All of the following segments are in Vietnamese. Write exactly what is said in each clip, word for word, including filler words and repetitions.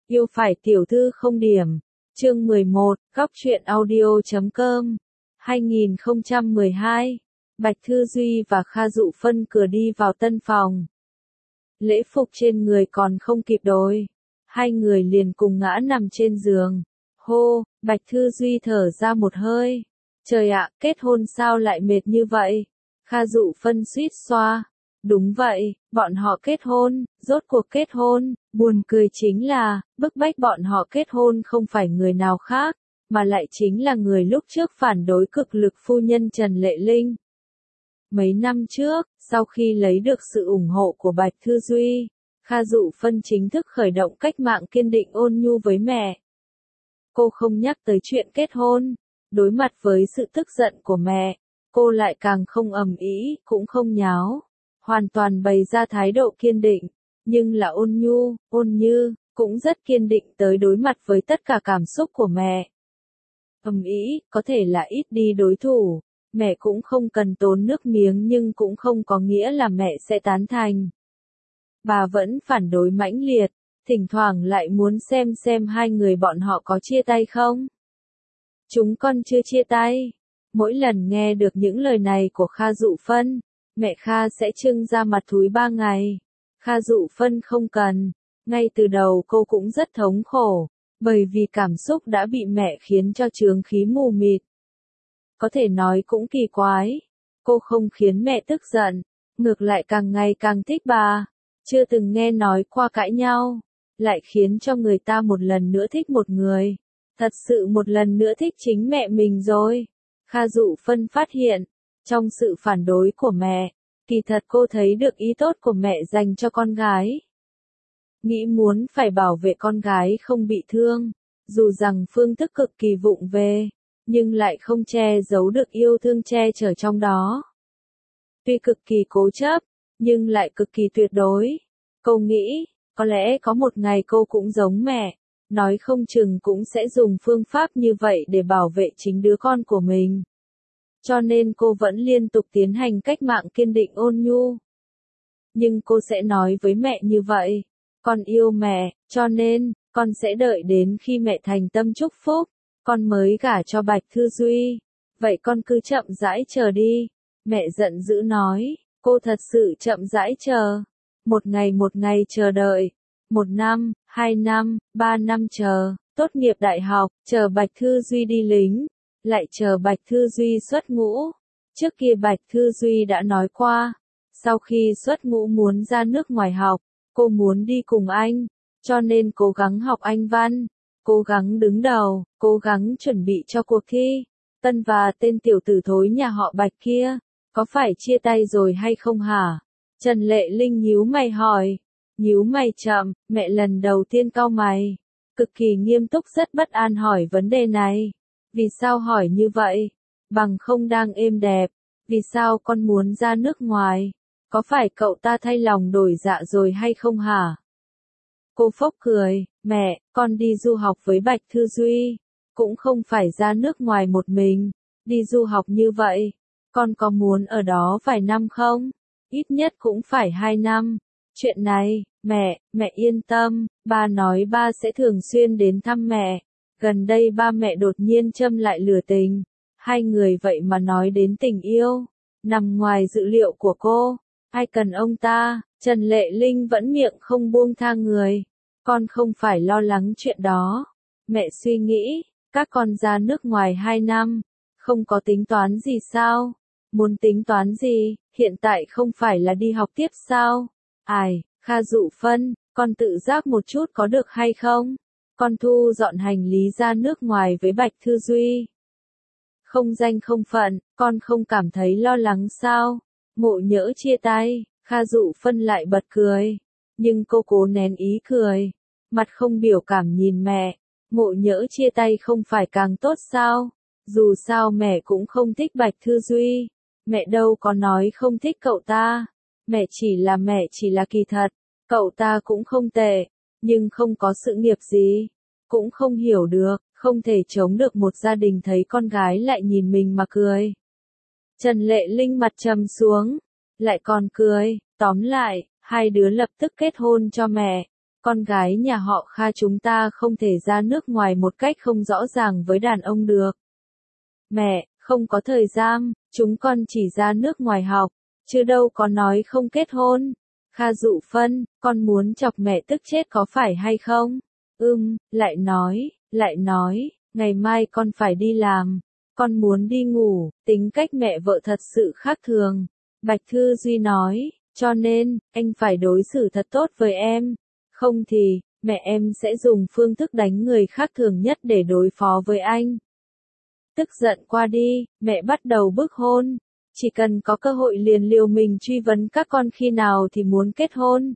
Yêu phải tiểu thư không điểm. Chương mười một, Góc truyện audio chấm com. hai nghìn không trăm mười hai. Bạch Thư Duy và Kha Dụ Phân cửa đi vào tân phòng. Lễ phục trên người còn không kịp đổi. Hai người liền cùng ngã nằm trên giường. Hô, Bạch Thư Duy thở ra một hơi. Trời ạ, kết hôn sao lại mệt như vậy? Kha Dụ Phân suýt xoa. Đúng vậy, bọn họ kết hôn, rốt cuộc kết hôn, buồn cười chính là, bức bách bọn họ kết hôn không phải người nào khác, mà lại chính là người lúc trước phản đối cực lực phu nhân Trần Lệ Linh. Mấy năm trước, sau khi lấy được sự ủng hộ của Bạch Thư Duy, Kha Dụ Phân chính thức khởi động cách mạng kiên định ôn nhu với mẹ. Cô không nhắc tới chuyện kết hôn, đối mặt với sự tức giận của mẹ, cô lại càng không ầm ĩ, cũng không nháo. Hoàn toàn bày ra thái độ kiên định, nhưng là ôn nhu, ôn như, cũng rất kiên định tới đối mặt với tất cả cảm xúc của mẹ. Ầm ĩ, có thể là ít đi đối thủ, mẹ cũng không cần tốn nước miếng nhưng cũng không có nghĩa là mẹ sẽ tán thành. Bà vẫn phản đối mãnh liệt, thỉnh thoảng lại muốn xem xem hai người bọn họ có chia tay không. Chúng con chưa chia tay. Mỗi lần nghe được những lời này của Kha Dụ Phân, mẹ Kha sẽ trưng ra mặt thúi ba ngày. Kha Dụ Phân không cần. Ngay từ đầu cô cũng rất thống khổ, bởi vì cảm xúc đã bị mẹ khiến cho chướng khí mù mịt. Có thể nói cũng kỳ quái. Cô không khiến mẹ tức giận, ngược lại càng ngày càng thích bà. Chưa từng nghe nói qua cãi nhau, lại khiến cho người ta một lần nữa thích một người. Thật sự một lần nữa thích chính mẹ mình rồi. Kha Dụ Phân phát hiện, trong sự phản đối của mẹ, kỳ thật cô thấy được ý tốt của mẹ dành cho con gái. Nghĩ muốn phải bảo vệ con gái không bị thương, dù rằng phương thức cực kỳ vụng về, nhưng lại không che giấu được yêu thương che chở trong đó. Tuy cực kỳ cố chấp, nhưng lại cực kỳ tuyệt đối. Cô nghĩ, có lẽ có một ngày cô cũng giống mẹ, nói không chừng cũng sẽ dùng phương pháp như vậy để bảo vệ chính đứa con của mình. Cho nên cô vẫn liên tục tiến hành cách mạng kiên định ôn nhu. Nhưng cô sẽ nói với mẹ như vậy, con yêu mẹ, cho nên, con sẽ đợi đến khi mẹ thành tâm chúc phúc, con mới gả cho Bạch Thư Duy. Vậy con cứ chậm rãi chờ đi. Mẹ giận dữ nói, cô thật sự chậm rãi chờ. Một ngày một ngày chờ đợi. Một năm, hai năm, ba năm chờ, tốt nghiệp đại học, chờ Bạch Thư Duy đi lính. Lại chờ Bạch Thư Duy xuất ngũ. Trước kia Bạch Thư Duy đã nói qua, sau khi xuất ngũ muốn ra nước ngoài học, cô muốn đi cùng anh, cho nên cố gắng học Anh văn, cố gắng đứng đầu, cố gắng chuẩn bị cho cuộc thi. Tân và tên tiểu tử thối nhà họ Bạch kia, có phải chia tay rồi hay không hả? Trần Lệ Linh nhíu mày hỏi. Nhíu mày chậm, mẹ lần đầu tiên cau mày, cực kỳ nghiêm túc rất bất an hỏi vấn đề này. Vì sao hỏi như vậy? Bằng không đang êm đẹp. Vì sao con muốn ra nước ngoài? Có phải cậu ta thay lòng đổi dạ rồi hay không hả? Cô phốc cười, mẹ, con đi du học với Bạch Thư Duy. Cũng không phải ra nước ngoài một mình. Đi du học như vậy, con có muốn ở đó vài năm không? Ít nhất cũng phải hai năm. Chuyện này, mẹ, mẹ yên tâm, ba nói ba sẽ thường xuyên đến thăm mẹ. Gần đây ba mẹ đột nhiên châm lại lửa tình. Hai người vậy mà nói đến tình yêu. Nằm ngoài dự liệu của cô. Ai cần ông ta? Trần Lệ Linh vẫn miệng không buông tha người. Con không phải lo lắng chuyện đó. Mẹ suy nghĩ, các con ra nước ngoài hai năm. Không có tính toán gì sao? Muốn tính toán gì? Hiện tại không phải là đi học tiếp sao? Ai, Kha Dụ Phân, con tự giác một chút có được hay không? Con thu dọn hành lý ra nước ngoài với Bạch Thư Duy. Không danh không phận, con không cảm thấy lo lắng sao? Ngộ nhỡ chia tay, Kha Dụ Phân lại bật cười. Nhưng cô cố nén ý cười. Mặt không biểu cảm nhìn mẹ. Ngộ nhỡ chia tay không phải càng tốt sao? Dù sao mẹ cũng không thích Bạch Thư Duy. Mẹ đâu có nói không thích cậu ta. Mẹ chỉ là mẹ chỉ là kỳ thật. Cậu ta cũng không tệ. Nhưng không có sự nghiệp gì. Cũng không hiểu được, không thể chống được một gia đình thấy con gái lại nhìn mình mà cười. Trần Lệ Linh mặt trầm xuống, lại còn cười, tóm lại, hai đứa lập tức kết hôn cho mẹ. Con gái nhà họ Kha chúng ta không thể ra nước ngoài một cách không rõ ràng với đàn ông được. Mẹ, không có thời gian, chúng con chỉ ra nước ngoài học, chứ đâu có nói không kết hôn. Kha Dụ Phân, con muốn chọc mẹ tức chết có phải hay không? Ừm, lại nói, lại nói, ngày mai con phải đi làm, con muốn đi ngủ, tính cách mẹ vợ thật sự khác thường. Bạch Thư Duy nói, cho nên, anh phải đối xử thật tốt với em, không thì, mẹ em sẽ dùng phương thức đánh người khác thường nhất để đối phó với anh. Tức giận qua đi, mẹ bắt đầu bức hôn. Chỉ cần có cơ hội liền liều mình truy vấn các con khi nào thì muốn kết hôn.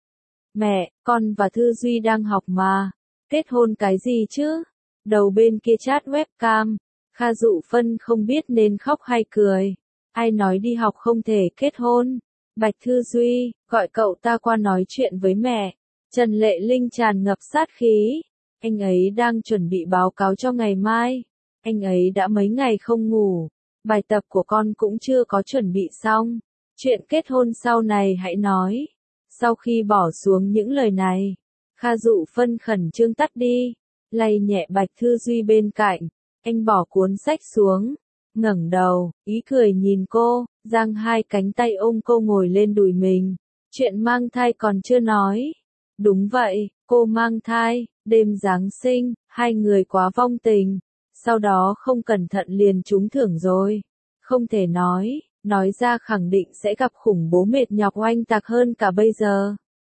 Mẹ, con và Thư Duy đang học mà. Kết hôn cái gì chứ? Đầu bên kia chat webcam. Kha Dụ Phân không biết nên khóc hay cười. Ai nói đi học không thể kết hôn? Bạch Thư Duy, gọi cậu ta qua nói chuyện với mẹ. Trần Lệ Linh tràn ngập sát khí. Anh ấy đang chuẩn bị báo cáo cho ngày mai. Anh ấy đã mấy ngày không ngủ. Bài tập của con cũng chưa có chuẩn bị xong. Chuyện kết hôn sau này hãy nói. Sau khi bỏ xuống những lời này, Kha Dụ Phân khẩn trương tắt đi, lay nhẹ Bạch Thư Duy bên cạnh. Anh bỏ cuốn sách xuống, ngẩng đầu, ý cười nhìn cô, giang hai cánh tay ôm cô ngồi lên đùi mình. Chuyện mang thai còn chưa nói. Đúng vậy, cô mang thai, đêm Giáng sinh, hai người quá vong tình. Sau đó không cẩn thận liền trúng thưởng rồi. Không thể nói, nói ra khẳng định sẽ gặp khủng bố mệt nhọc oanh tạc hơn cả bây giờ.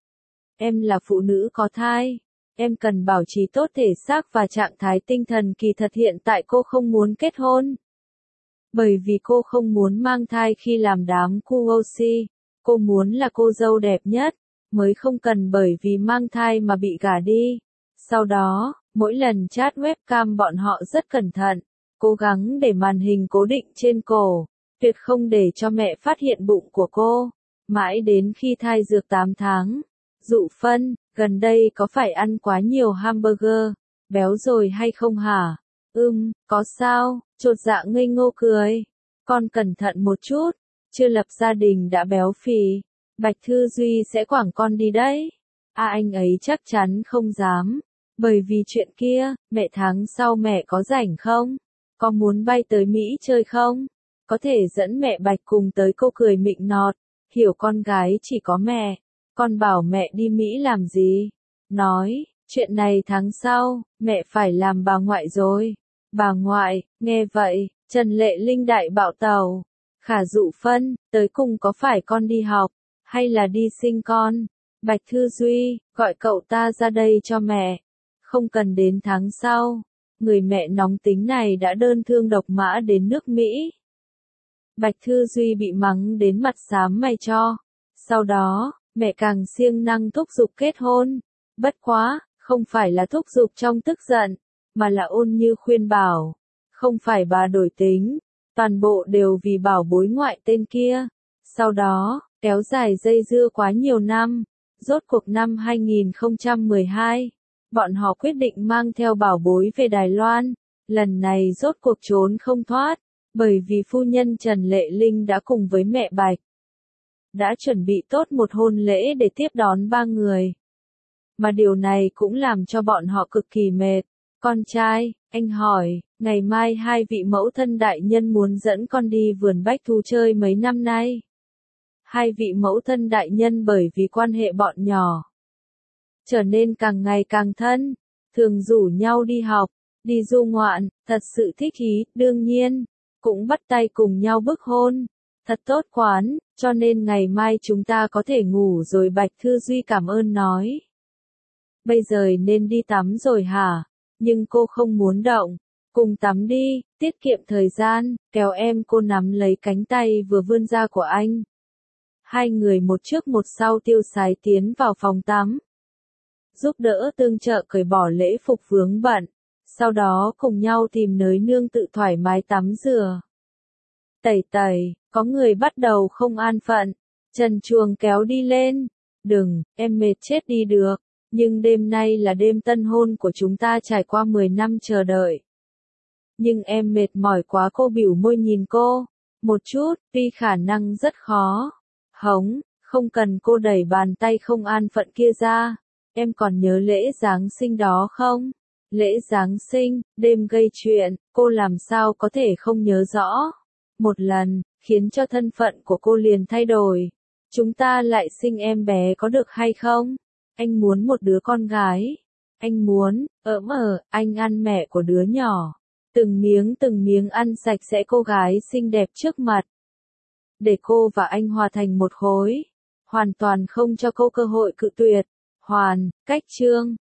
Em là phụ nữ có thai. Em cần bảo trì tốt thể xác và trạng thái tinh thần, kỳ thật hiện tại cô không muốn kết hôn. Bởi vì cô không muốn mang thai khi làm đám cu oxy. Cô muốn là cô dâu đẹp nhất, mới không cần bởi vì mang thai mà bị gả đi. Sau đó, mỗi lần chat webcam bọn họ rất cẩn thận, cố gắng để màn hình cố định trên cổ, tuyệt không để cho mẹ phát hiện bụng của cô. Mãi đến khi thai dược tám tháng, Dụ Phân, gần đây có phải ăn quá nhiều hamburger, béo rồi hay không hả? Ừm, có sao, chột dạ ngây ngô cười. Con cẩn thận một chút, chưa lập gia đình đã béo phì. Bạch Thư Duy sẽ quảng con đi đấy. À anh ấy chắc chắn không dám. Bởi vì chuyện kia, mẹ tháng sau mẹ có rảnh không? Có muốn bay tới Mỹ chơi không? Có thể dẫn mẹ Bạch cùng tới. Cô cười mịn nọt. Hiểu con gái chỉ có mẹ. Con bảo mẹ đi Mỹ làm gì? Nói, chuyện này tháng sau, mẹ phải làm bà ngoại rồi. Bà ngoại, nghe vậy, Trần Lệ Linh đại bạo tàu. Khả Dụ Phân, tới cùng có phải con đi học, hay là đi sinh con? Bạch Thư Duy, gọi cậu ta ra đây cho mẹ. Không cần đến tháng sau, người mẹ nóng tính này đã đơn thương độc mã đến nước Mỹ. Bạch Thư Duy bị mắng đến mặt xám mày cho. Sau đó, mẹ càng siêng năng thúc giục kết hôn. Bất quá, không phải là thúc giục trong tức giận, mà là ôn như khuyên bảo. Không phải bà đổi tính, toàn bộ đều vì bảo bối ngoại tên kia. Sau đó, kéo dài dây dưa quá nhiều năm, rốt cuộc năm hai nghìn không trăm mười hai, bọn họ quyết định mang theo bảo bối về Đài Loan. Lần này rốt cuộc trốn không thoát, bởi vì phu nhân Trần Lệ Linh đã cùng với mẹ Bạch đã chuẩn bị tốt một hôn lễ để tiếp đón ba người. Mà điều này cũng làm cho bọn họ cực kỳ mệt. Con trai, anh hỏi, ngày mai hai vị mẫu thân đại nhân muốn dẫn con đi vườn bách thú chơi mấy năm nay. Hai vị mẫu thân đại nhân bởi vì quan hệ bọn nhỏ trở nên càng ngày càng thân, thường rủ nhau đi học, đi du ngoạn, thật sự thích ý, đương nhiên, cũng bắt tay cùng nhau bức hôn. Thật tốt quán, cho nên ngày mai chúng ta có thể ngủ rồi. Bạch Thư Duy cảm ơn nói. Bây giờ nên đi tắm rồi hả? Nhưng cô không muốn động. Cùng tắm đi, tiết kiệm thời gian, kéo em. Cô nắm lấy cánh tay vừa vươn ra của anh. Hai người một trước một sau tiêu sái tiến vào phòng tắm. Giúp đỡ tương trợ cởi bỏ lễ phục vướng bận. Sau đó cùng nhau tìm nơi nương tự thoải mái tắm rửa. Tẩy tẩy, có người bắt đầu không an phận. Trần Chuồng kéo đi lên. Đừng, em mệt chết đi được. Nhưng đêm nay là đêm tân hôn của chúng ta, trải qua mười năm chờ đợi. Nhưng em mệt mỏi quá. Cô bĩu môi nhìn cô. Một chút, tuy khả năng rất khó. Hống, không cần. Cô đẩy bàn tay không an phận kia ra. Em còn nhớ lễ Giáng sinh đó không? Lễ Giáng sinh, đêm gây chuyện, cô làm sao có thể không nhớ rõ. Một lần, khiến cho thân phận của cô liền thay đổi. Chúng ta lại sinh em bé có được hay không? Anh muốn một đứa con gái. Anh muốn, ỡm ờ, anh ăn mẹ của đứa nhỏ. Từng miếng từng miếng ăn sạch sẽ cô gái xinh đẹp trước mặt. Để cô và anh hòa thành một khối. Hoàn toàn không cho cô cơ hội cự tuyệt. Hoàn, cách chương.